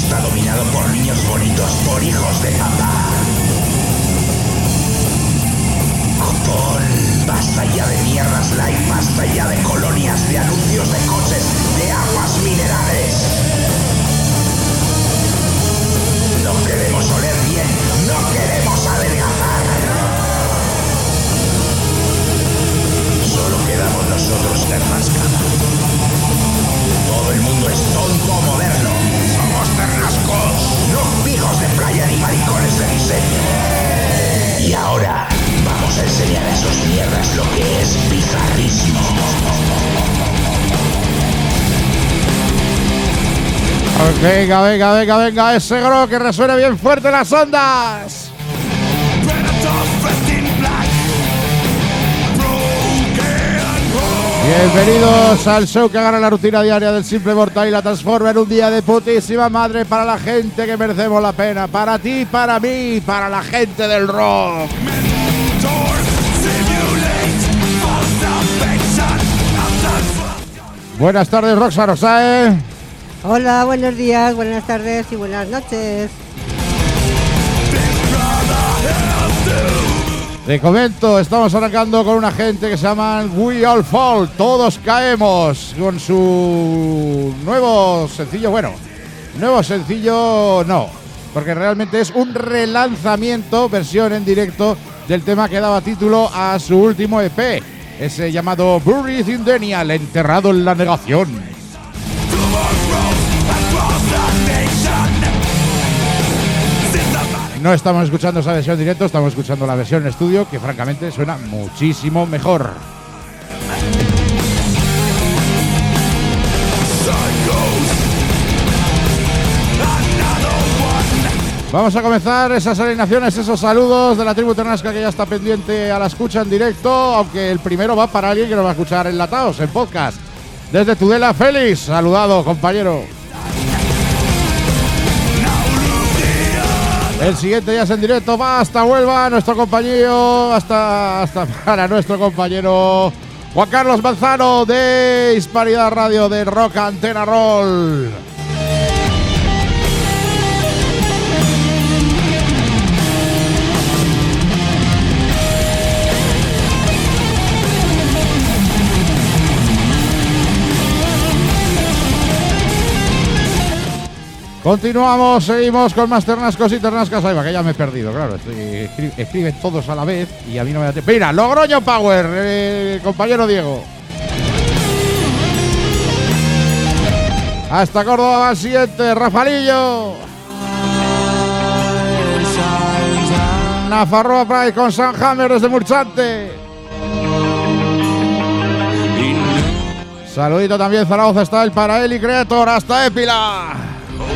está dominado por niños bonitos, por hijos de papá. Copón, basta ya de mierdas light, basta ya de colonias, de anuncios de coches, de aguas minerales. No queremos oler bien, no queremos adelgazar. Solo quedamos nosotros, Ternasca. Todo el mundo es tonto o moderno. Somos Ternascos, no pijos de playa ni maricones de diseño. Y ahora vamos a enseñar a esos mierdas lo que es bizarrismo. Venga, ese gro que resuene bien fuerte las ondas. Bienvenidos al show que agarra la rutina diaria del simple mortal y la transforma en un día de putísima madre para la gente que merecemos la pena. Para ti, para mí, para la gente del rock. Buenas tardes, Roxa Rosae. Hola, buenos días, buenas tardes y buenas noches. Te comento, estamos arrancando con una gente que se llaman We All Fall, Todos Caemos, con su nuevo sencillo, no, porque realmente es un relanzamiento, versión en directo del tema que daba título a su último EP, ese llamado Buried in Denial, enterrado en la negación. No estamos escuchando esa versión en directo, estamos escuchando la versión en estudio, que francamente suena muchísimo mejor. Vamos a comenzar esas alineaciones, esos saludos de la tribu Ternasca que ya está pendiente a la escucha en directo, aunque el primero va para alguien que nos va a escuchar enlatados en podcast. Desde Tudela, Félix, saludado, compañero. El siguiente ya es en directo, va hasta Huelva, nuestro compañero, hasta para nuestro compañero Juan Carlos Manzano de Hispanidad Radio de Rock Antena Roll. Continuamos, seguimos con más Ternascos y Ternascas. Ahí va, que ya me he perdido, claro. Escriben todos a la vez y a mí no me da tiempo. Mira, Logroño Power, compañero Diego. Hasta Córdoba va el siguiente, Rafalillo. Nafarroa Pride con San Hammer desde Murchante. Saludito también, Zaragoza está el para él y Creator hasta Épila.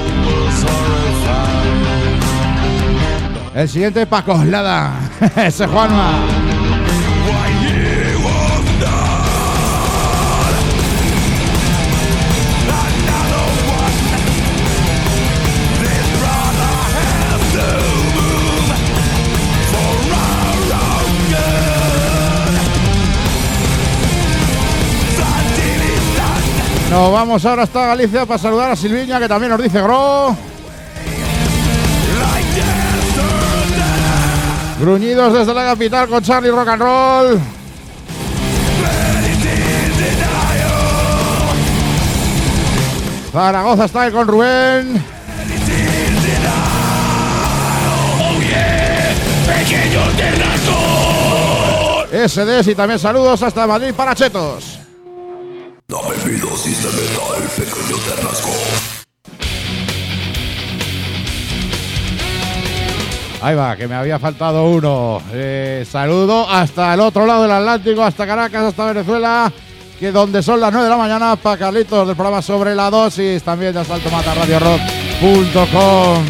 El siguiente Paco Lada, ese Juanma. Nos vamos ahora hasta Galicia para saludar a Silviña, que también nos dice Gro. Gruñidos desde la capital con Charlie Rock and Roll. Zaragoza está ahí con Rubén. Oh yeah, pequeño Ternasco. SDS y también saludos hasta Madrid para Chetos. Dame mi dosis de metal, pequeño Ternasco. Ahí va, que me había faltado uno. Saludo hasta el otro lado del Atlántico, hasta Caracas, hasta Venezuela, que donde son las 9 de la mañana, para Carlitos del programa Sobre la Dosis, también de asaltomatarradiorock.com.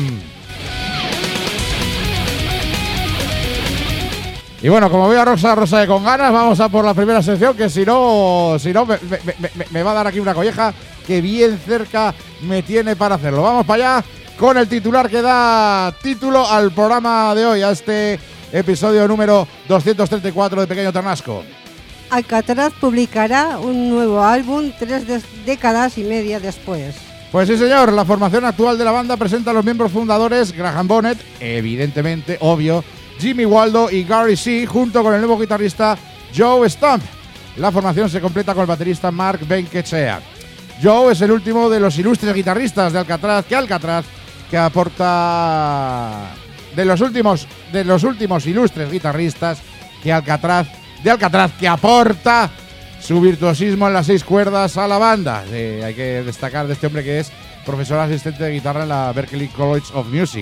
Y bueno, como veo a Rosa con ganas, vamos a por la primera sección, que si no me va a dar aquí una colleja que bien cerca me tiene para hacerlo. Vamos para allá con el titular que da título al programa de hoy, a este episodio número 234 de Pequeño Ternasco. Alcatraz publicará un nuevo álbum 3 décadas y media después. Pues sí, señor, la formación actual de la banda presenta a los miembros fundadores Graham Bonnet, evidentemente, obvio, Jimmy Waldo y Gary C, junto con el nuevo guitarrista Joe Stump. La formación se completa con el baterista Mark Benquechea. Joe es el último de los ilustres guitarristas de Alcatraz que aporta de los últimos ilustres guitarristas que Alcatraz que aporta su virtuosismo en las 6 cuerdas a la banda. Hay que destacar de este hombre que es profesor asistente de guitarra en la Berklee College of Music,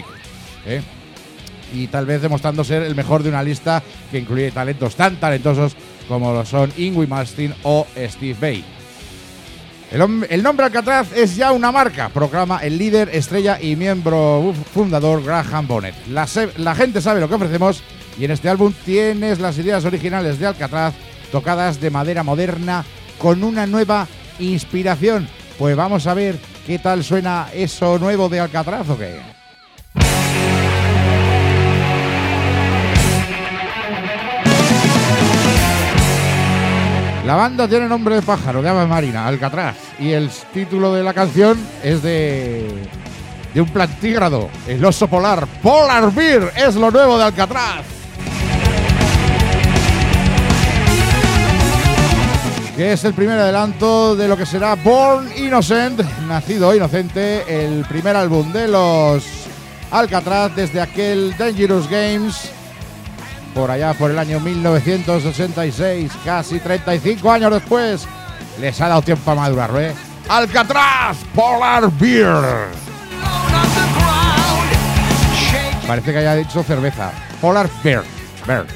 y tal vez demostrando ser el mejor de una lista que incluye talentos tan talentosos como lo son Yngwie Malmsteen o Steve Vai. El nombre Alcatraz es ya una marca, proclama el líder, estrella y miembro fundador Graham Bonnet. La gente sabe lo que ofrecemos y en este álbum tienes las ideas originales de Alcatraz tocadas de manera moderna con una nueva inspiración. Pues vamos a ver qué tal suena eso nuevo de Alcatraz o qué. La banda tiene nombre de pájaro, de ave marina, Alcatraz, y el título de la canción es de un plantígrado, el oso polar. Polar Bear es lo nuevo de Alcatraz. Que es el primer adelanto de lo que será Born Innocent, nacido inocente, el primer álbum de los Alcatraz desde aquel Dangerous Games, por allá por el año 1986, casi 35 años después. Les ha dado tiempo a madurarlo, ¿eh? Alcatraz, Polar Bear. Parece que haya dicho cerveza. Polar Bear. Bear.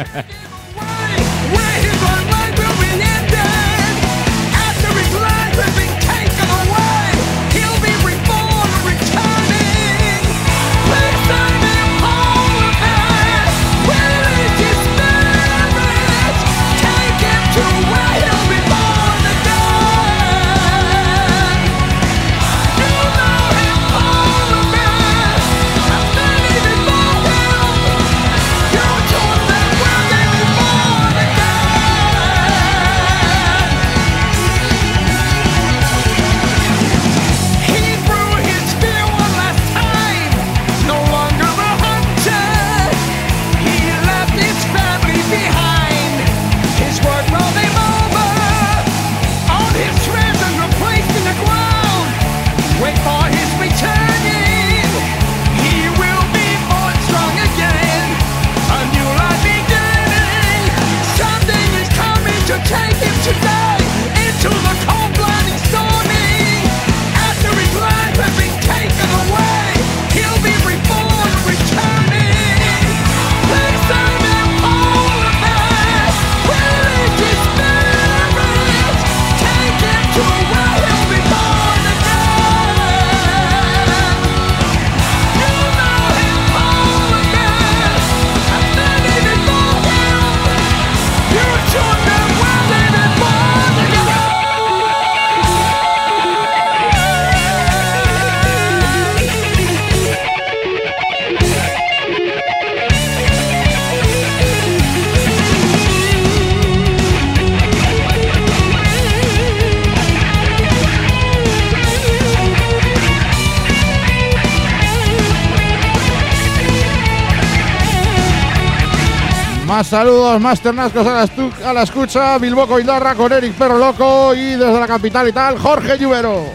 Más saludos, más ternascos a la escucha. Bilbo Coindarra con Eric Perro Loco y desde la capital y tal, Jorge Lluvero.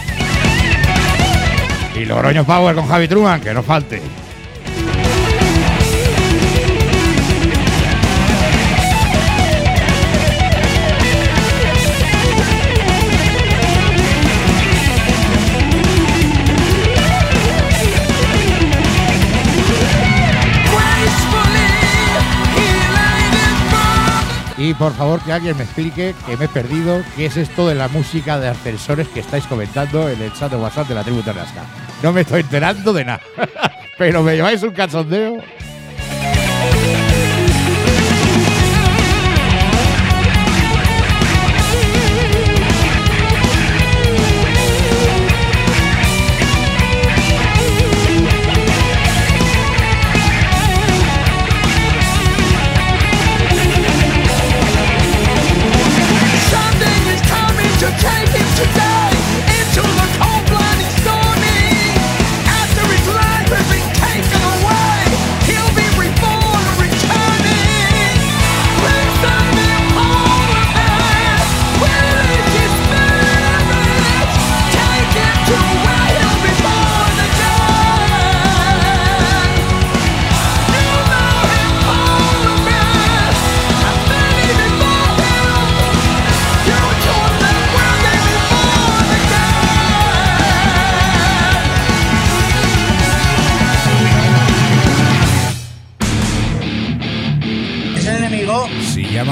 Y Logroño Power con Javi Truman, que no falte. Y por favor que alguien me explique, que me he perdido, qué es esto de la música de ascensores que estáis comentando en el chat de WhatsApp de la tribu Tarrasca. No me estoy enterando de nada, pero me lleváis un cachondeo. Take him today into the cold blood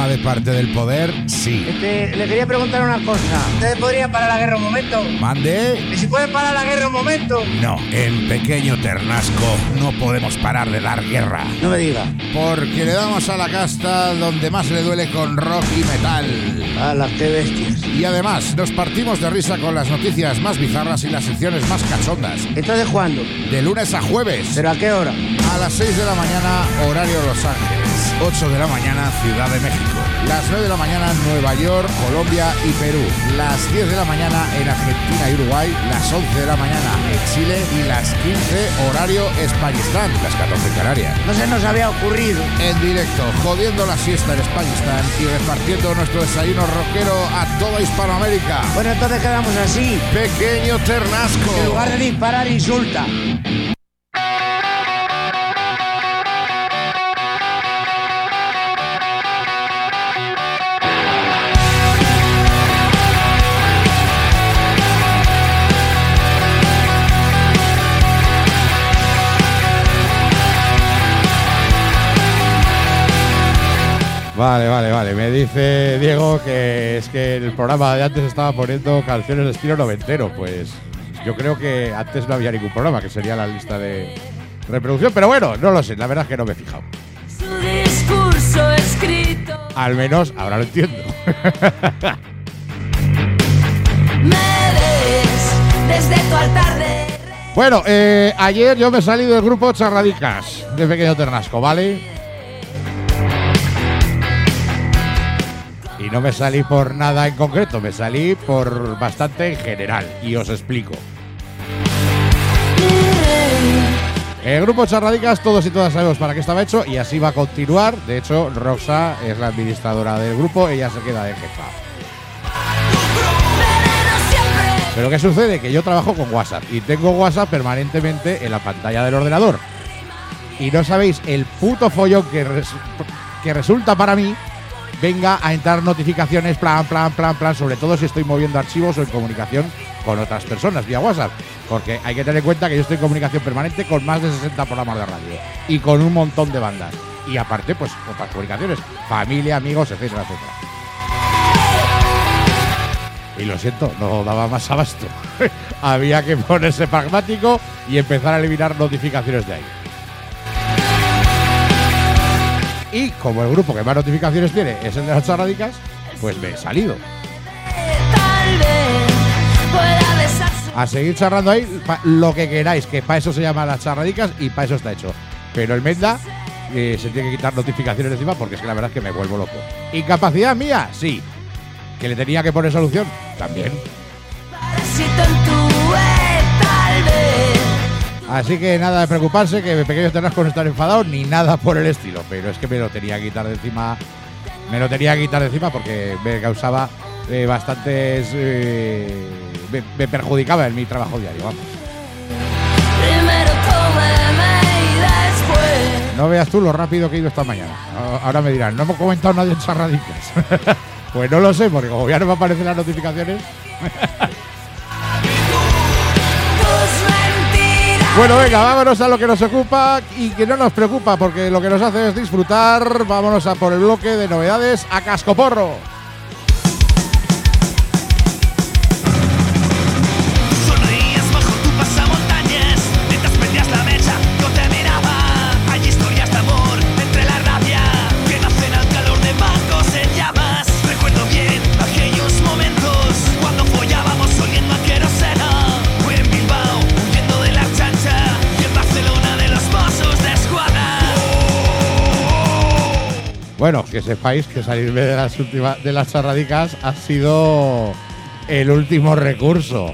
de parte del poder, sí. Le quería preguntar una cosa. ¿Ustedes podrían parar la guerra un momento? ¿Mande? ¿Y si pueden parar la guerra un momento? No, en Pequeño Ternasco no podemos parar de dar guerra. No me diga. Porque le damos a la casta donde más le duele con rock y metal. ¡Hala, qué bestias! Y además, nos partimos de risa con las noticias más bizarras y las secciones más cachondas. ¿Entonces cuándo? De lunes a jueves. ¿Pero a qué hora? A las 6 de la mañana, horario Los Ángeles. 8 de la mañana, Ciudad de México. Las 9 de la mañana, Nueva York, Colombia y Perú. Las 10 de la mañana en Argentina y Uruguay. Las 11 de la mañana en Chile. Y las 15, horario Españistán. Las 14 en Canarias. No se nos había ocurrido. En directo, jodiendo la siesta en Españistán y repartiendo nuestro desayuno rockero a toda Hispanoamérica. Bueno, entonces quedamos así. Pequeño Ternasco. En lugar de disparar, insulta. Vale. Me dice Diego que es que el programa de antes estaba poniendo canciones de estilo noventero. Pues yo creo que antes no había ningún programa, que sería la lista de reproducción. Pero bueno, no lo sé, la verdad es que no me he fijado. Su discurso escrito. Al menos ahora lo entiendo. Me ves desde tu altar de... Bueno, ayer yo me salí del grupo Charradicas de Pequeño Ternasco, ¿vale? Y no me salí por nada en concreto, me salí por bastante en general. Y os explico. El grupo Charradicas, todos y todas sabemos para qué estaba hecho y así va a continuar. De hecho, Roxa es la administradora del grupo, ella se queda de jefa. Pero ¿qué sucede? Que yo trabajo con WhatsApp y tengo WhatsApp permanentemente en la pantalla del ordenador. Y no sabéis el puto follón que resulta para mí. Venga a entrar notificaciones, plan, sobre todo si estoy moviendo archivos o en comunicación con otras personas vía WhatsApp. Porque hay que tener en cuenta que yo estoy en comunicación permanente con más de 60 programas de radio y con un montón de bandas. Y aparte, pues, otras comunicaciones, familia, amigos, etcétera. Y lo siento, no daba más abasto. Había que ponerse pragmático y empezar a eliminar notificaciones de ahí. Y como el grupo que más notificaciones tiene es el de las Charradicas, pues me he salido. A seguir charrando ahí lo que queráis, que para eso se llama las Charradicas y para eso está hecho. Pero el Menda se tiene que quitar notificaciones encima porque es que la verdad es que me vuelvo loco. ¿Incapacidad mía? Sí. ¿Que le tenía que poner solución? También. Así que nada de preocuparse, que Pequeño Ternasco no estar enfadado ni nada por el estilo. Pero es que me lo tenía que quitar de encima. Porque me causaba bastantes... me perjudicaba en mi trabajo diario, vamos. No veas tú lo rápido que he ido esta mañana. Ahora me dirán, no hemos comentado nadie en Charradicas. Pues no lo sé, porque como ya no me aparecen las notificaciones... Bueno, venga, vámonos a lo que nos ocupa y que no nos preocupa, porque lo que nos hace es disfrutar. Vámonos a por el bloque de novedades a cascoporro. Sonreías bajo tu pasamontañas, mientras prendías la mecha, yo te miraba. Hay historias de amor entre la rabia que nacen al calor de bancos en llamas. Recuerdo bien aquellos momentos cuando follábamos oliendo a queroseno. Fue en Bilbao, huyendo de la chancha, y en Barcelona de los Mossos de Escuadra. Bueno, que sepáis que salirme de las Charradicas ha sido el último recurso.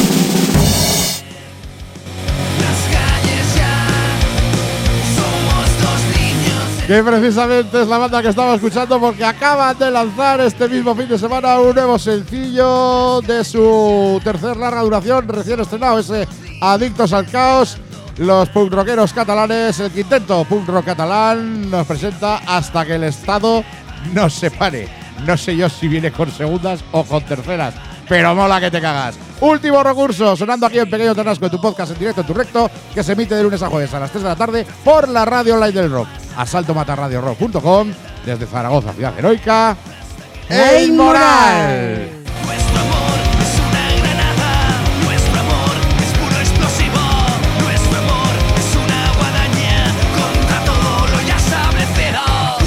Que precisamente es la banda que estaba escuchando porque acaban de lanzar este mismo fin de semana un nuevo sencillo de su tercer larga duración recién estrenado, ese Adictos al Caos. Los punk rockeros catalanes, el quinteto punk rock catalán nos presenta Hasta que el Estado nos separe. No sé yo si viene con segundas o con terceras, pero mola que te cagas. Último recurso, sonando aquí en Pequeño Ternasco, en tu podcast en directo, en tu recto, que se emite de lunes a jueves a las 3 de la tarde por la radio online del rock. asaltomatarradiorock.com desde Zaragoza, ciudad heroica, ¡El Moral! Nuestro amor es una granada, nuestro amor es puro explosivo, nuestro amor es una guadaña contra todo lo ya establecido.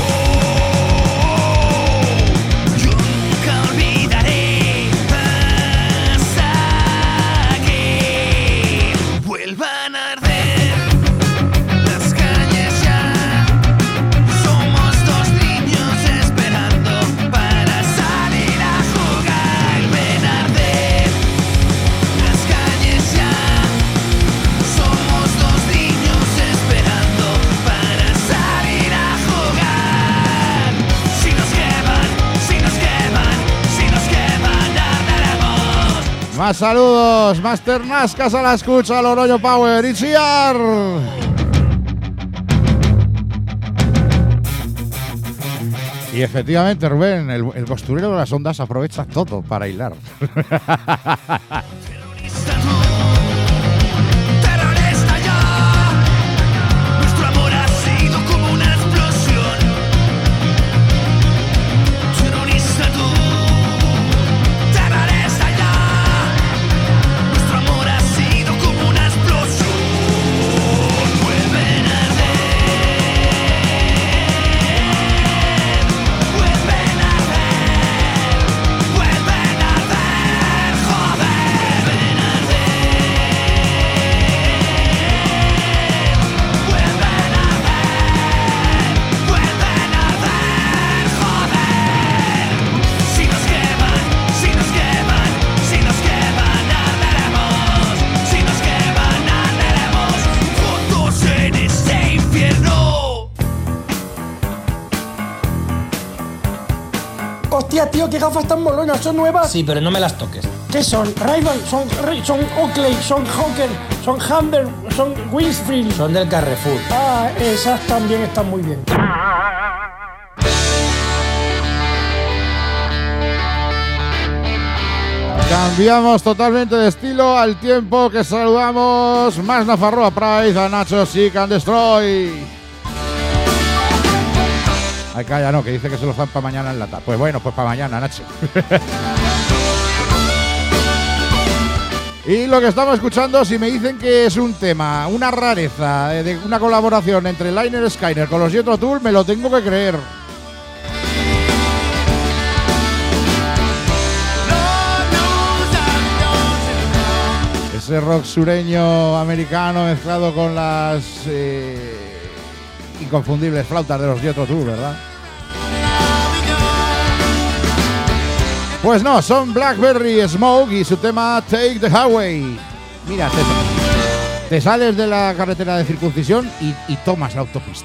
Yo nunca olvidaré hasta que vuelvan a arder las calles ya. Somos dos niños esperando para salir a jugar. Ven a arder las calles ya. Somos dos niños esperando para salir a jugar. Si nos queman, si nos queman, si nos queman, arderemos. Más saludos, más ternascas a la escucha, Logroño Power y Chiar. Y efectivamente, Rubén, el costurero de las ondas aprovecha todo para hilar. Terrorista tú, terrorista yo. Nuestro amor ha sido como una explosión. Terrorista tú, terrorista yo. Nuestro amor ha sido como una explosión. Vuelven a arder, vuelven a arder, vuelven a arder, joder. Vuelven a arder, vuelven a arder, vuelven a arder, joder. Si nos queman, si nos queman, si nos queman, arderemos. Si nos queman, arderemos juntos en este infierno. Hostia, tío, qué gafas tan molonas, ¿son nuevas? Sí, pero no me las toques. ¿Qué son? Ray-Ban, son Oakley, son Hawker, son Humber, son Winfield. Son del Carrefour. Ah, esas también están muy bien. Cambiamos totalmente de estilo al tiempo que saludamos más Nafarroa Pride a Nacho Seek and Destroy. Ay, calla, no, que dice que se los dan para mañana en lata. Pues bueno, pues para mañana, Nacho. Y lo que estamos escuchando, si me dicen que es un tema, una rareza, de una colaboración entre Liner Skyner con los Jethro Tull, me lo tengo que creer. Ese rock sureño americano mezclado con las inconfundibles flautas de los Jethro Tull, ¿verdad? Pues no, son Blackberry Smoke y su tema Take the Highway. Mira, te sales de la carretera de circuncisión y tomas la autopista.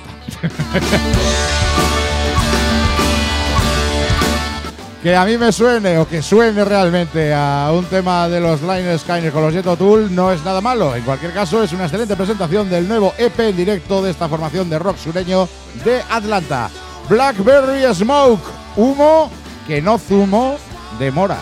Que a mí me suene o que suene realmente a un tema de los Liner Skyner con los Jethro Tull no es nada malo. En cualquier caso, es una excelente presentación del nuevo EP en directo de esta formación de rock sureño de Atlanta. Blackberry Smoke, humo que no zumo de mora.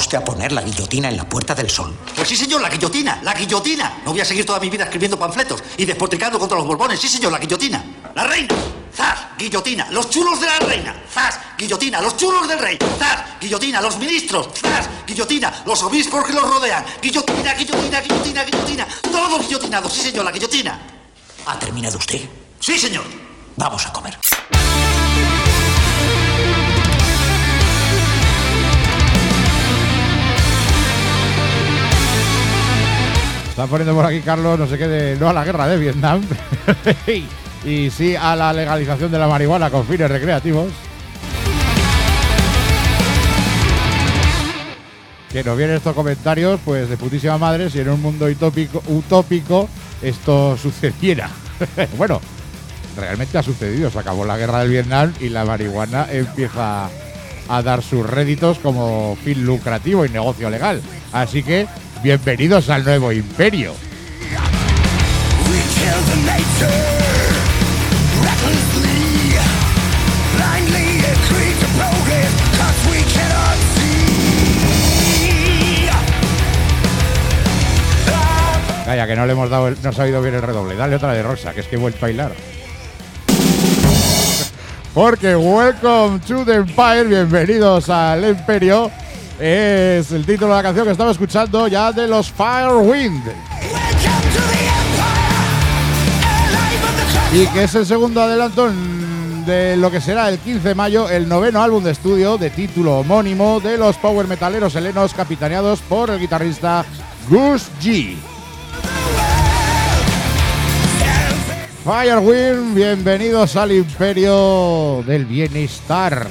usted a poner la guillotina en la Puerta del Sol? Pues sí, señor, la guillotina, la guillotina. No voy a seguir toda mi vida escribiendo panfletos y despotricando contra los Borbones. Sí, señor, la guillotina. La reina. ¡Zas! Guillotina. Los chulos de la reina. ¡Zas! Guillotina. Los chulos del rey. ¡Zas! Guillotina. Los ministros. ¡Zas! Guillotina. Los obispos que los rodean. Guillotina, guillotina, guillotina, guillotina. Todos guillotinados. Sí, señor, la guillotina. ¿Ha terminado usted? Sí, señor. Vamos a comer. Está poniendo por aquí Carlos, no sé qué, de no a la guerra de Vietnam y sí a la legalización de la marihuana con fines recreativos. Que nos vienen estos comentarios, pues de putísima madre, si en un mundo utópico esto sucediera. Bueno, realmente ha sucedido, se acabó la guerra del Vietnam y la marihuana empieza a dar sus réditos como fin lucrativo y negocio legal. Así que bienvenidos al nuevo imperio. Calla, que no le hemos dado, no ha oído bien el redoble. Dale otra de Rosa, que es que he vuelto a bailar. Porque Welcome to the Empire, bienvenidos al Imperio, es el título de la canción que estaba escuchando ya de los Firewind. Y que es el segundo adelanto de lo que será el 15 de mayo, el 9º álbum de estudio de título homónimo de los power metaleros helenos capitaneados por el guitarrista Gus G. Firewind, bienvenidos al Imperio del Bienestar.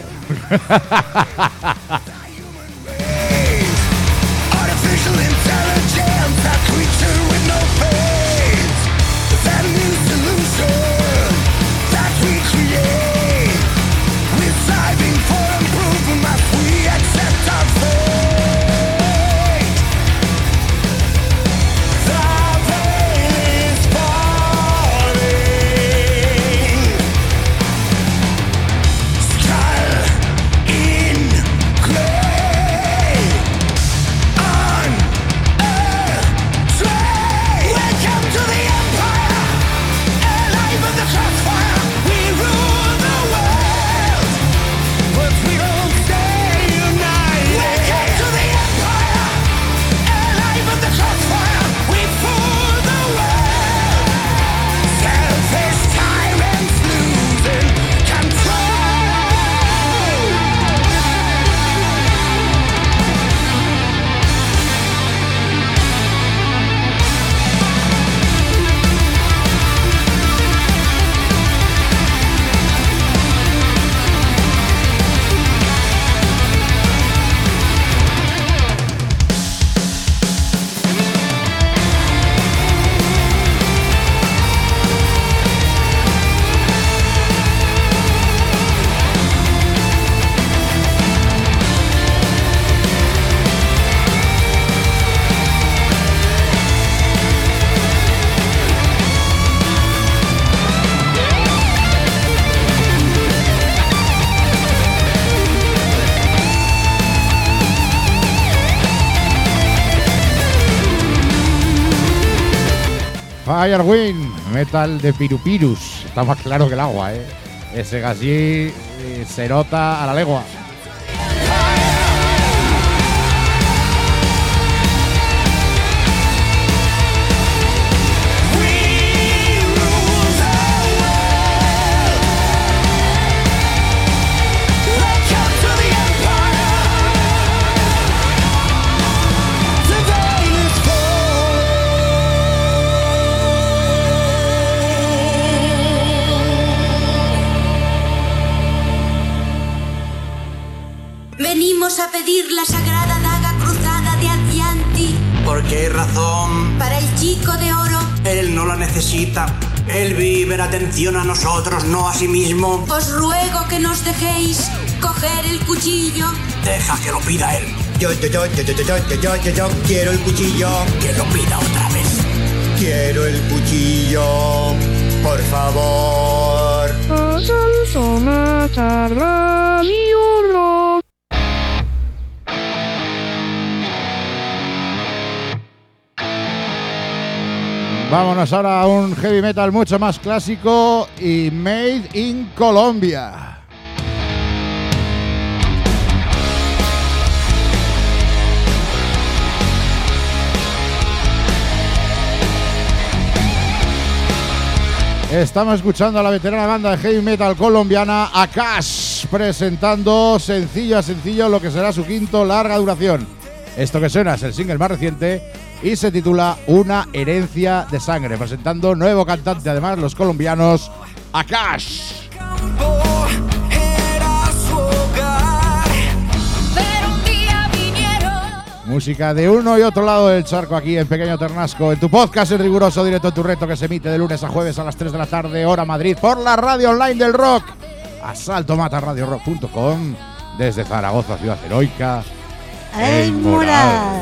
Firewind, metal de pirupirus. Está más claro que el agua, ¿eh? Ese gasí se nota a la legua. A pedir la sagrada daga cruzada de Adianti. ¿Por qué razón? Para el chico de oro. Él no la necesita. Él vive en atención a nosotros, no a sí mismo. Os ruego que nos dejéis coger el cuchillo. Deja que lo pida él. Yo quiero el cuchillo. Que lo pida otra vez. Quiero el cuchillo, por favor. Vámonos ahora a un heavy metal mucho más clásico y made in Colombia. Estamos escuchando a la veterana banda de heavy metal colombiana Akash, presentando sencillo a sencillo lo que será su quinto larga duración. Esto que suena es el single más reciente y se titula Una herencia de sangre, presentando nuevo cantante, además, los colombianos Akash. Música de uno y otro lado del charco aquí en Pequeño Ternasco, en tu podcast en riguroso directo en tu reto, que se emite de lunes a jueves a las 3 de la tarde, hora Madrid, por la radio online del rock, asaltomataradiorock.com, desde Zaragoza, ciudad heroica, El Moral.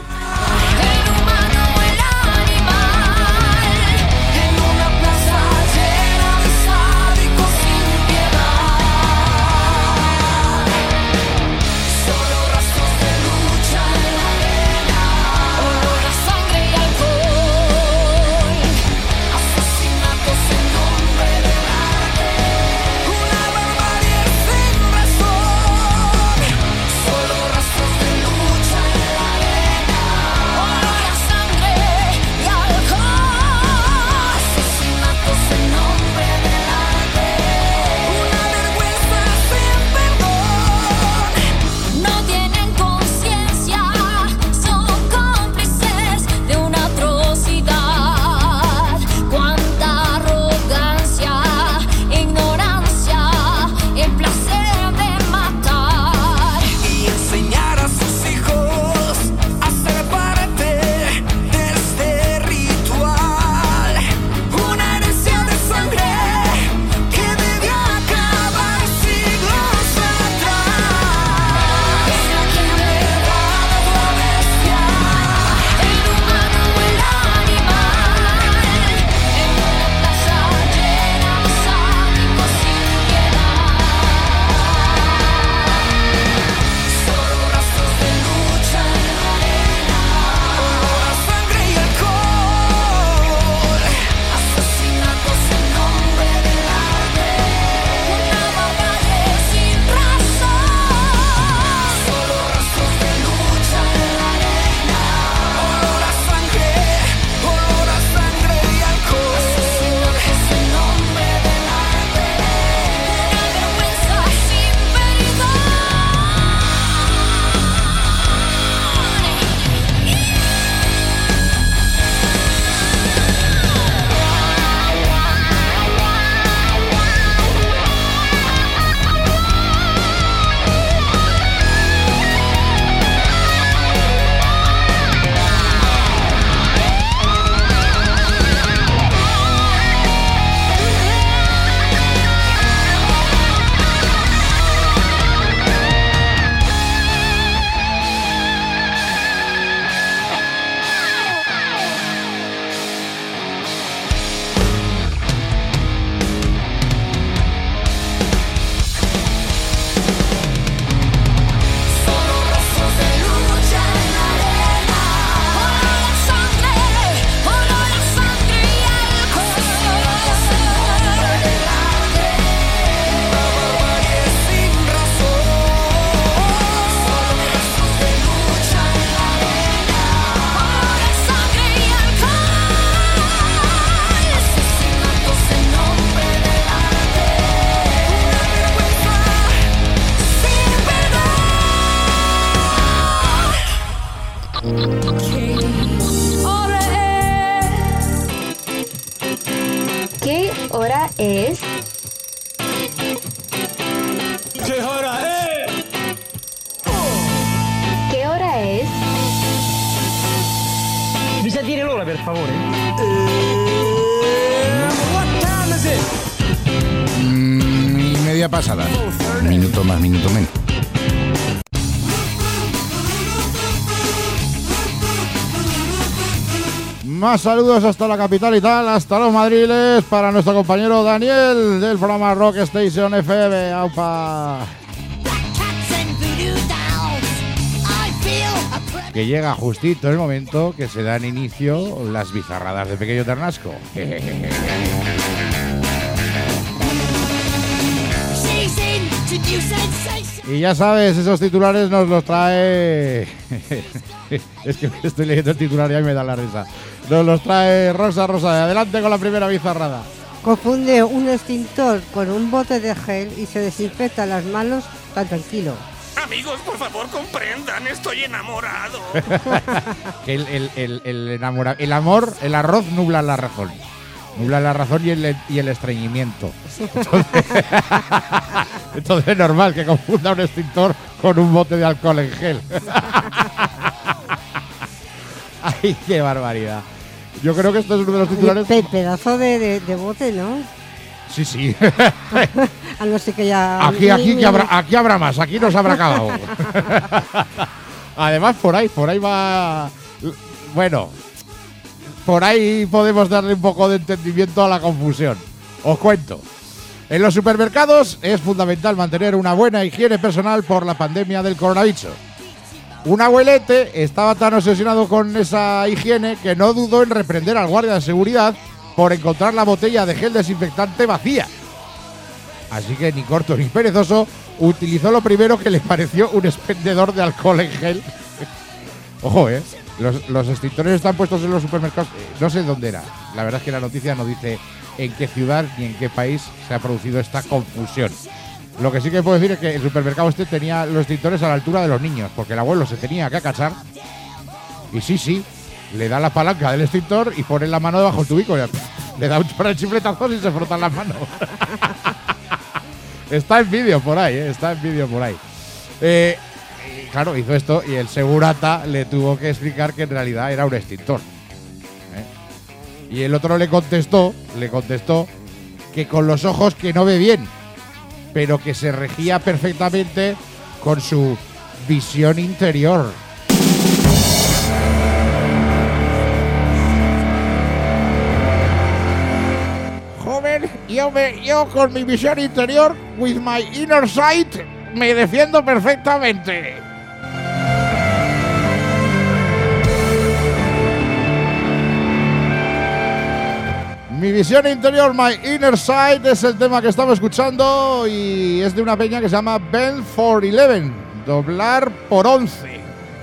¿Qué hora es? ¿Qué hora es? ¿Qué hora es? Mi sa dire l'ora, per favore? What time is it? Y media pasada. Minuto más, minuto menos. Más saludos hasta la capital y tal, hasta los madriles, para nuestro compañero Daniel del programa Rock Station FM. ¡Aupa! que llega justito el momento que se dan inicio las bizarradas de Pequeño Ternasco. Y ya sabes, esos titulares nos los trae... Es que estoy leyendo el titular y ahí me da la risa. Nos los trae Rosa. Adelante con la primera bizarrada. Confunde un extintor con un bote de gel y se desinfecta las manos tan tranquilo. Amigos, por favor, comprendan, estoy enamorado. El amor, el arroz nubla la razón. Nubla la razón y el estreñimiento. Entonces es normal que confunda un extintor con un bote de alcohol en gel. ¡Ay, qué barbaridad! Yo creo que esto es uno de los titulares... Pedazo de bote, ¿no? Sí. A no ser que ya... Aquí habrá más, aquí nos habrá acabado. Además, por ahí va... Bueno, por ahí podemos darle un poco de entendimiento a la confusión. Os cuento. En los supermercados es fundamental mantener una buena higiene personal por la pandemia del coronavirus. Un abuelete estaba tan obsesionado con esa higiene que no dudó en reprender al guardia de seguridad por encontrar la botella de gel desinfectante vacía. Así que ni corto ni perezoso utilizó lo primero que le pareció un expendedor de alcohol en gel. Ojo, los extintores están puestos en los supermercados. No sé dónde era. La verdad es que la noticia no dice en qué ciudad ni en qué país se ha producido esta confusión. Lo que sí que puedo decir es que el supermercado tenía los extintores a la altura de los niños, porque el abuelo se tenía que acachar y sí, le da la palanca del extintor y pone la mano debajo del tubico. Le da un par de chifletazos y se frotan las manos. Está en vídeo por ahí, Claro, hizo esto y el segurata le tuvo que explicar que en realidad era un extintor. Y el otro le contestó que con los ojos que no ve bien, pero que se regía perfectamente con su visión interior. Joven, yo con mi visión interior, with my inner sight, me defiendo perfectamente. Mi visión interior, my inner sight, es el tema que estamos escuchando y es de una peña que se llama Bend for 11, doblar por 11.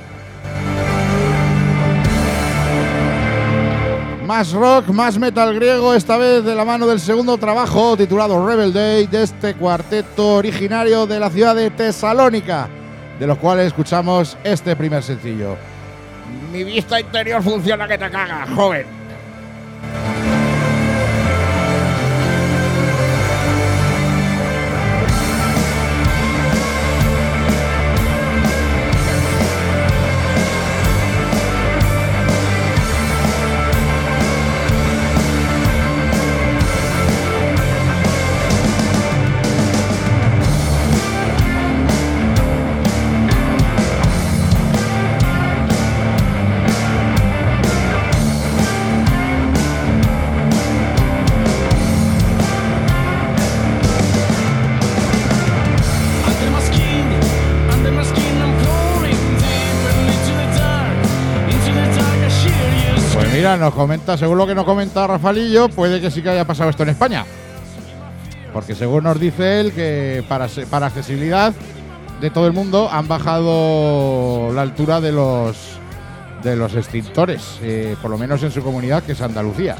Más rock, más metal griego, esta vez de la mano del segundo trabajo titulado Rebel Day de este cuarteto originario de la ciudad de Tesalónica, de los cuales escuchamos este primer sencillo. Mi vista interior funciona que te cagas, joven. Mira, nos comenta, según lo que nos comenta Rafaelillo, puede que sí que haya pasado esto en España. Porque según nos dice él, que para accesibilidad de todo el mundo han bajado la altura de los extintores, por lo menos en su comunidad, que es Andalucía.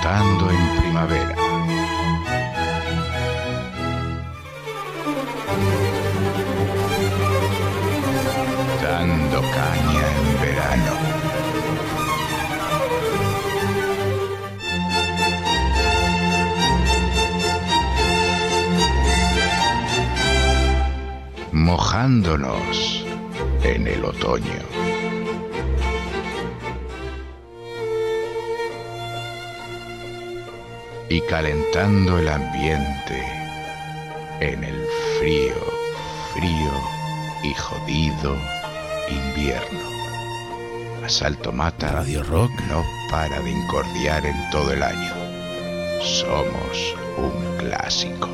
Cantando en primavera. Dando caña en verano. Mojándonos en el otoño. Y calentando el ambiente en el frío, frío y jodido invierno. Asalto Mata Radio Rock no para de incordiar en todo el año. Somos un clásico.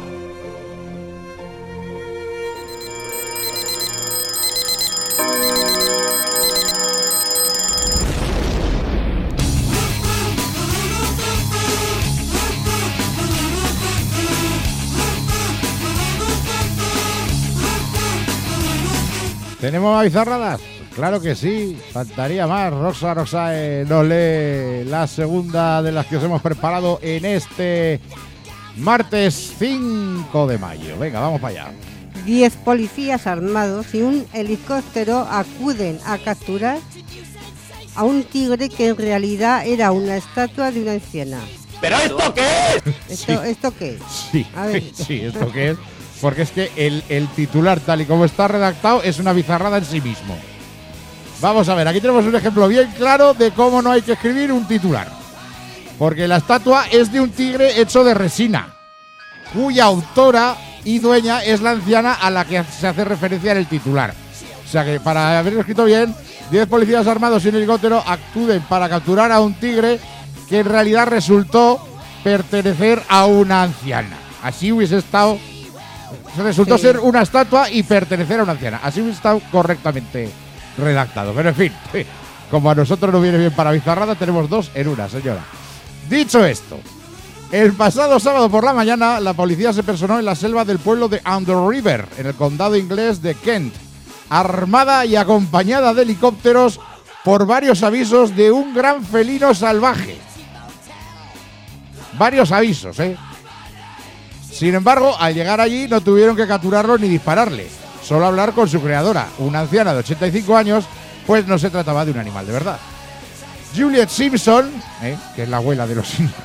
¿Tenemos avizarradas? Claro que sí, faltaría más. Roxa nos lee la segunda de las que os hemos preparado en este martes 5 de mayo. Venga, vamos para allá. 10 policías armados y un helicóptero acuden a capturar a un tigre que en realidad era una estatua de una anciana. ¿Pero esto qué es? ¿Esto qué es? Sí, A ver. sí, ¿esto qué es? Porque es que el titular, tal y como está redactado, es una bizarrada en sí mismo. Vamos a ver, aquí tenemos un ejemplo bien claro de cómo no hay que escribir un titular. Porque la estatua es de un tigre hecho de resina, cuya autora y dueña es la anciana a la que se hace referencia en el titular. O sea que, para haberlo escrito bien, 10 policías armados y un helicóptero acuden para capturar a un tigre que en realidad resultó pertenecer a una anciana. Así hubiese estado... Resultó ser una estatua y pertenecer a una anciana. Así hubiese estado correctamente redactado. Pero en fin, como a nosotros nos viene bien para bizarrada, tenemos 2 en una, señora. Dicho esto, el pasado sábado por la mañana, la policía se personó en la selva del pueblo de Under River, en el condado inglés de Kent, armada y acompañada de helicópteros por varios avisos de un gran felino salvaje. Varios avisos, Sin embargo, al llegar allí no tuvieron que capturarlo ni dispararle, solo hablar con su creadora, una anciana de 85 años, pues no se trataba de un animal de verdad. Juliet Simpson, que es la abuela de los Simpsons,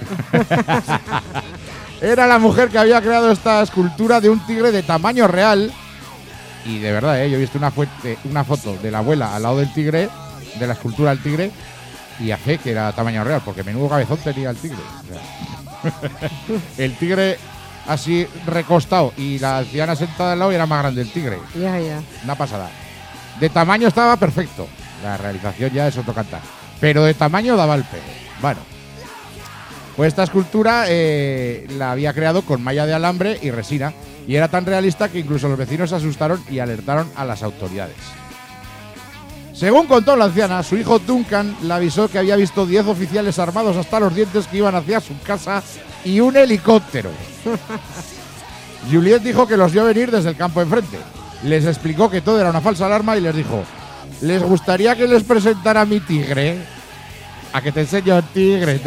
era la mujer que había creado esta escultura de un tigre de tamaño real. Y de verdad, yo he visto una foto de la abuela al lado del tigre, de la escultura del tigre, y a fe que era tamaño real, porque menudo cabezón tenía el tigre. O sea, el tigre así recostado y la anciana sentada al lado, y era más grande el tigre. Ya. Una pasada. De tamaño estaba perfecto. La realización ya es otro cantar. Pero de tamaño daba el pego. Bueno, pues esta escultura la había creado con malla de alambre y resina. Y era tan realista que incluso los vecinos se asustaron y alertaron a las autoridades. Según contó la anciana, su hijo Duncan le avisó que había visto 10 oficiales armados hasta los dientes que iban hacia su casa y un helicóptero. Juliet dijo que los vio venir desde el campo enfrente. Les explicó que todo era una falsa alarma y les dijo: ¿les gustaría que les presentara a mi tigre? A que te enseño el tigre.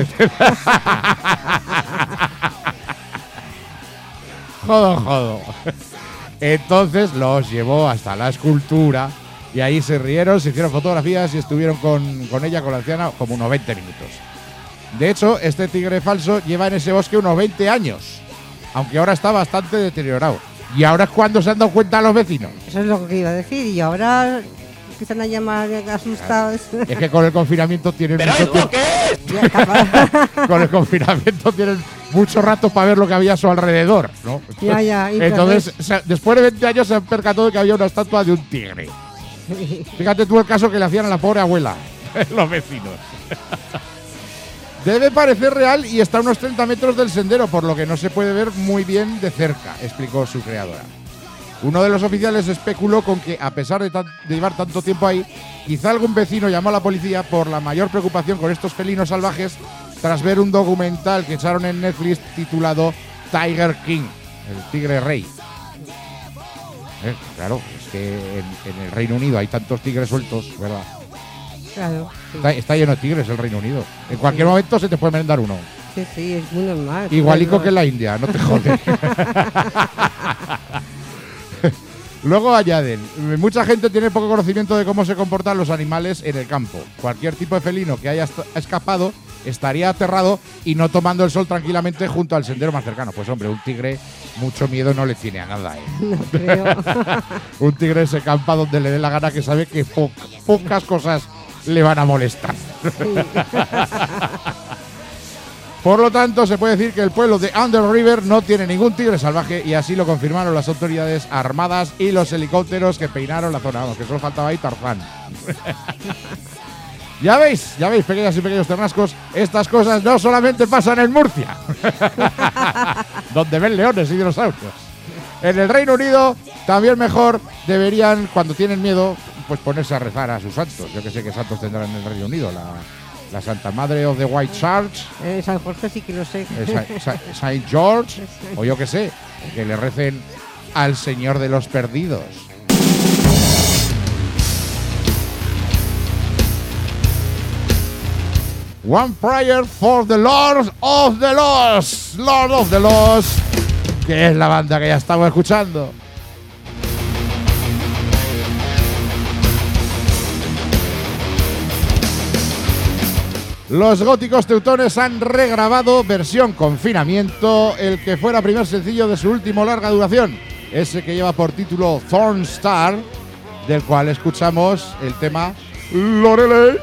Jodo. Entonces los llevó hasta la escultura y ahí se rieron, se hicieron fotografías y estuvieron con ella, con la anciana, como unos 20 minutos. De hecho, este tigre falso lleva en ese bosque unos 20 años, aunque ahora está bastante deteriorado. Y ahora es cuando se han dado cuenta los vecinos. Eso es lo que iba a decir. Y ahora empiezan a llamar asustados. Es que con el confinamiento tienen mucho tiempo. Con el confinamiento tienen mucho rato para ver lo que había a su alrededor, ¿no? Ya. Entonces, después de 20 años se han percatado de que había una estatua de un tigre. Fíjate tú el caso que le hacían a la pobre abuela, los vecinos. Debe parecer real y está a unos 30 metros del sendero, por lo que no se puede ver muy bien de cerca, explicó su creadora. Uno de los oficiales especuló con que, a pesar de llevar tanto tiempo ahí, quizá algún vecino llamó a la policía por la mayor preocupación con estos felinos salvajes tras ver un documental que echaron en Netflix titulado Tiger King, el tigre rey. Claro, es que en el Reino Unido hay tantos tigres sueltos, ¿verdad? Claro. Sí. Está lleno de tigres el Reino Unido. En cualquier momento se te puede merendar uno. Sí, es muy normal. Igualico pero... que en la India, no te jodes. Luego añaden, mucha gente tiene poco conocimiento de cómo se comportan los animales en el campo. Cualquier tipo de felino que haya escapado estaría aterrado y no tomando el sol tranquilamente junto al sendero más cercano. Pues hombre, un tigre mucho miedo no le tiene a nada, ¿eh? No creo. Un tigre se campa donde le dé la gana, que sabe que pocas cosas le van a molestar. Sí. Por lo tanto, se puede decir que el pueblo de Under River no tiene ningún tigre salvaje, y así lo confirmaron las autoridades armadas y los helicópteros que peinaron la zona. Vamos, que solo faltaba ahí Tarzán. Ya veis, pequeñas y pequeños ternascos, estas cosas no solamente pasan en Murcia, donde ven leones y dinosaurios. En el Reino Unido, también mejor deberían, cuando tienen miedo, pues ponerse a rezar a sus santos. Yo que sé qué santos tendrán en el Reino Unido. La Santa Madre of the White Church. San Jorge sí que lo sé. Saint George. O yo que sé, que le recen al Señor de los Perdidos. One prayer for the Lord of the Lost. Lord of the Lost, que es la banda que ya estamos escuchando. Los Góticos Teutones han regrabado versión confinamiento, el que fuera primer sencillo de su último larga duración, ese que lleva por título Thorn Star, del cual escuchamos el tema Lorelei.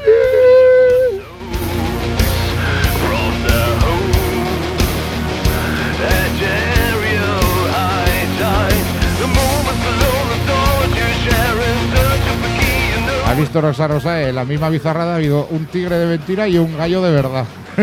¿Ha visto Rosa? En la misma bizarrada ha habido un tigre de mentira y un gallo de verdad.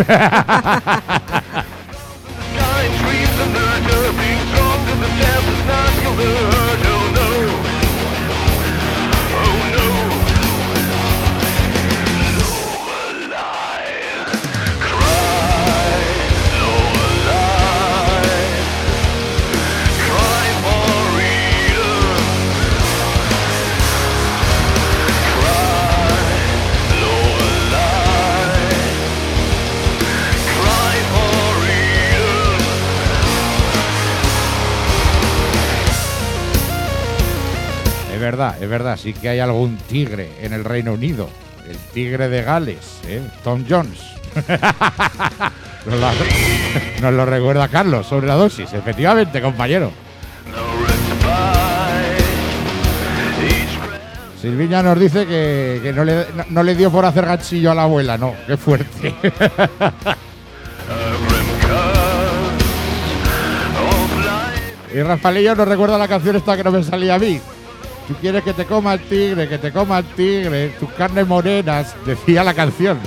Es verdad, sí que hay algún tigre en el Reino Unido. El tigre de Gales, Tom Jones. Nos lo recuerda Carlos sobre la dosis. Efectivamente, compañero. Silviña nos dice que no le dio por hacer ganchillo a la abuela. No, qué fuerte. Y Rafaelillo nos recuerda la canción esta que no me salía a mí. Tú quieres que te coma el tigre, tus carnes morenas, decía la canción.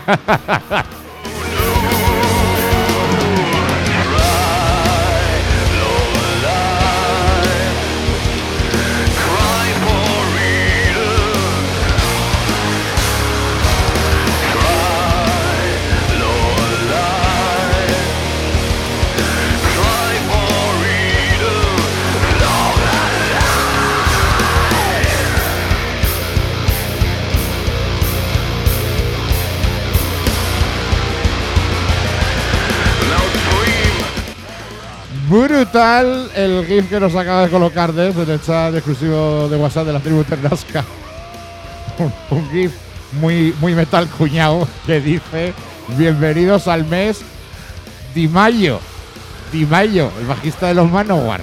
Brutal el GIF que nos acaba de colocar desde el chat exclusivo de WhatsApp de la tribu Ternasca. Un GIF muy metal cuñado que dice: bienvenidos al mes Di Maio, el bajista de los Manowar.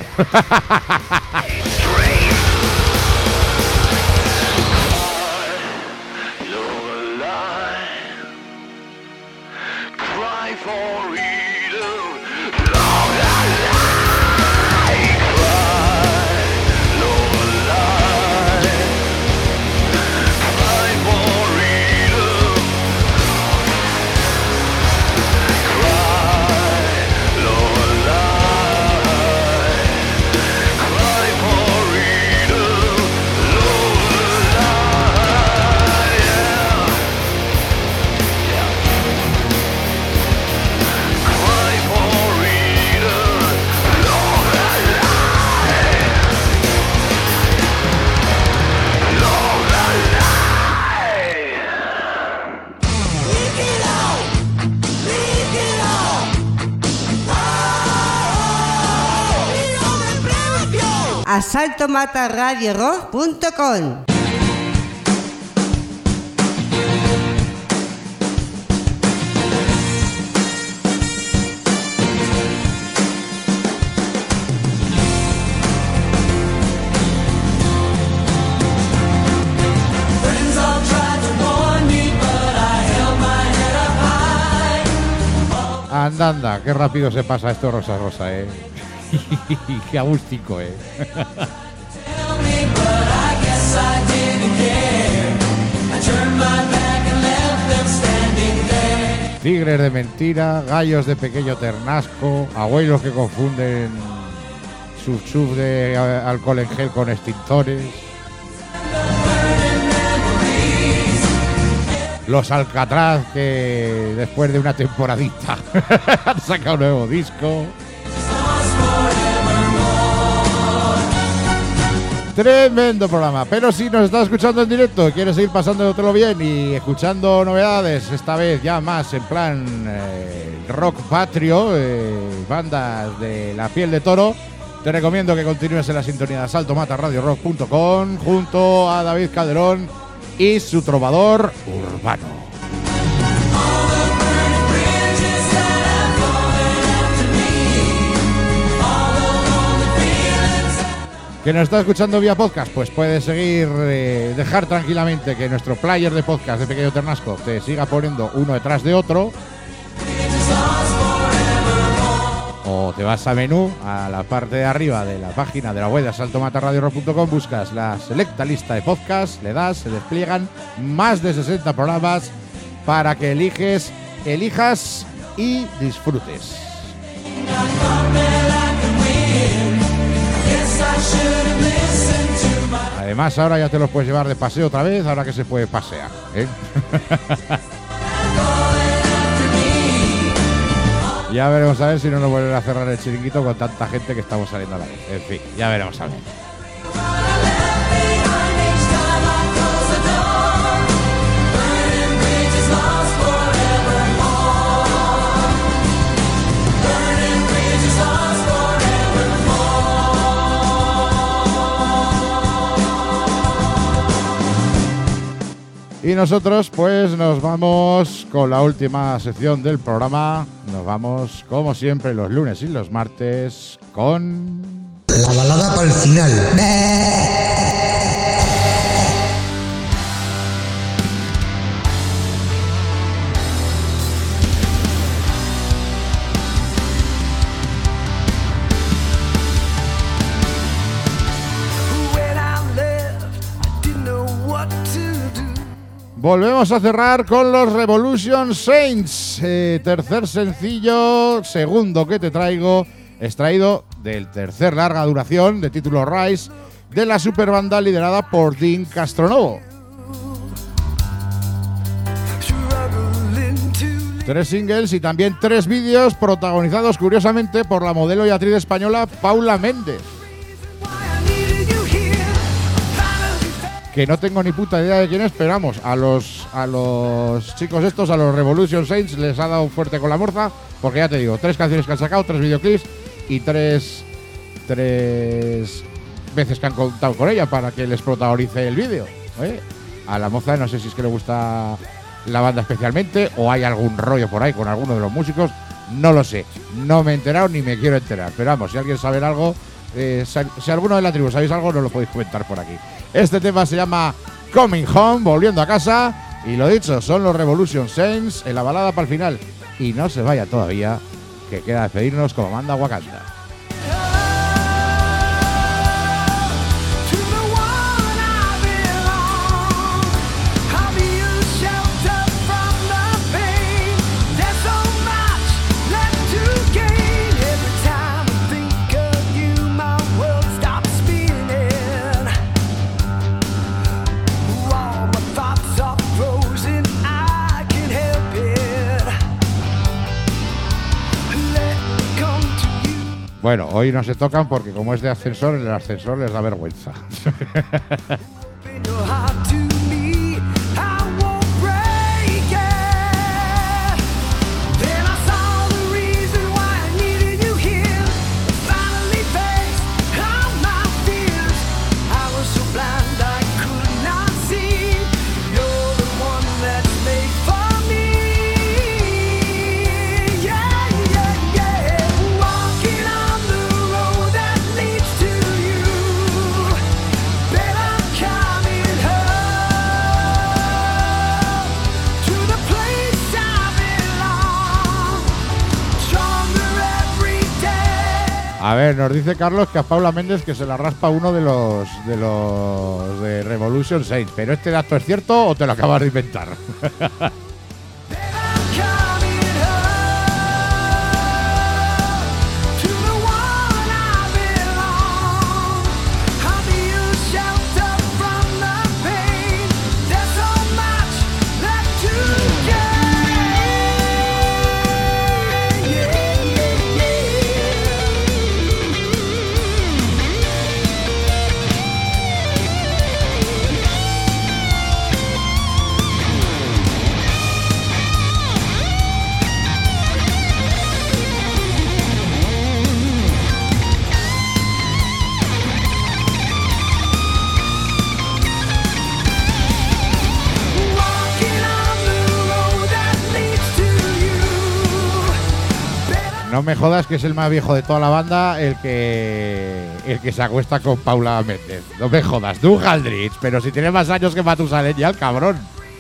a saltomataradiorock.com. Anda, qué rápido se pasa esto, Rosa, qué agústico, Tigres de mentira, gallos de pequeño ternasco, abuelos que confunden sub de alcohol en gel con extintores, los Alcatraz que después de una temporadita han sacado un nuevo disco. Tremendo programa, pero si nos estás escuchando en directo y quieres seguir pasándotelo bien y escuchando novedades, esta vez ya más en plan rock patrio, bandas de la piel de toro, te recomiendo que continúes en la sintonía de saltomataradiorock.com junto a David Calderón y su trovador urbano. ¿Que nos está escuchando vía podcast? Pues puedes seguir, dejar tranquilamente que nuestro player de podcast de Pequeño Ternasco te siga poniendo uno detrás de otro. O te vas a menú, a la parte de arriba de la página de la web de saltomataradiorock.com, buscas la selecta lista de podcasts, le das, se despliegan más de 60 programas para que elijas y disfrutes. Además, ahora ya te los puedes llevar de paseo otra vez, ahora que se puede pasear, Ya veremos a ver si no nos vuelven a cerrar el chiringuito con tanta gente que estamos saliendo a la vez. En fin, ya veremos a ver. Y nosotros pues nos vamos con la última sección del programa. Nos vamos como siempre los lunes y los martes con... La balada para el final. Volvemos a cerrar con los Revolution Saints, tercer sencillo, segundo que te traigo, extraído del tercer larga duración de título Rise de la superbanda liderada por Dean Castronovo. 3 singles y también 3 vídeos protagonizados curiosamente por la modelo y actriz española Paula Méndez. Que no tengo ni puta idea de quién es, pero vamos, a los chicos estos, a los Revolution Saints, les ha dado fuerte con la morza, porque ya te digo, 3 canciones que han sacado, 3 videoclips y 3 veces que han contado con ella para que les protagonice el vídeo. A la moza no sé si es que le gusta la banda especialmente o hay algún rollo por ahí con alguno de los músicos, no lo sé, no me he enterado ni me quiero enterar, pero vamos, si alguien sabe algo, si alguno de la tribu sabéis algo, nos lo podéis comentar por aquí. Este tema se llama Coming Home, volviendo a casa, y lo dicho, son los Revolution Saints en la balada para el final. Y no se vaya todavía, que queda despedirnos como manda Wakanda. Bueno, hoy no se tocan porque como es de ascensor, el ascensor les da vergüenza. A ver, nos dice Carlos que a Paula Méndez que se la raspa uno de los de Revolution 6. ¿Pero este dato es cierto o te lo acabas de inventar? No me jodas que es el más viejo de toda la banda el que se acuesta con Paula Méndez. No me jodas, tú Aldrich, pero si tiene más años que Matusalén ya el cabrón.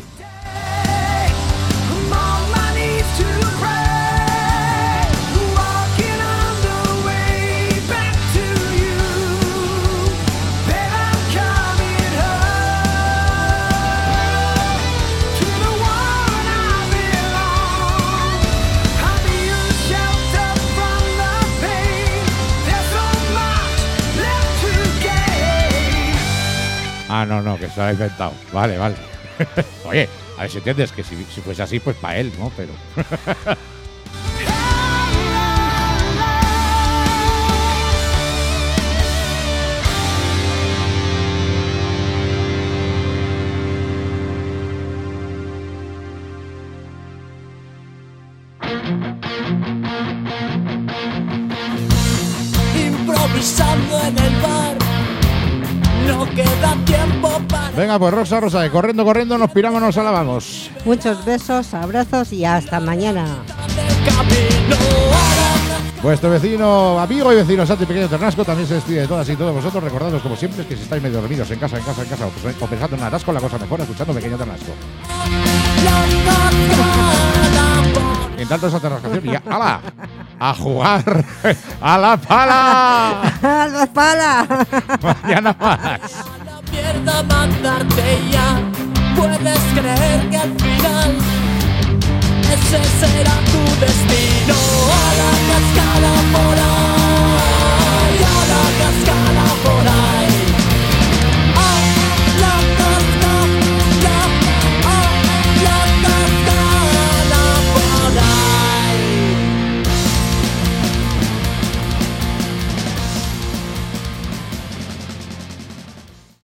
Ah, no, que se lo ha inventado. Vale. Oye, a ver si entiendes que si fuese así, pues para él, ¿no? Pero... Improvisando en el bar. No queda tiempo para... Venga, pues Rosa, corriendo, nos piramos, nos alabamos. Muchos besos, abrazos y hasta mañana. Vuestro vecino, amigo y vecino Santi Pequeño Ternasco también se despide de todas y todos vosotros. Recordadnos como siempre que si estáis medio dormidos en casa o pensando en un atasco, la cosa mejor escuchando Pequeño Ternasco. En tanto esa terrascación y ¡hala! ¡A jugar! ¡A la pala! ¡A la pala! Mañana más. Mierda, mandarte ya. Puedes creer que al final ese será tu destino. A la cascada por ahí, a la cascada.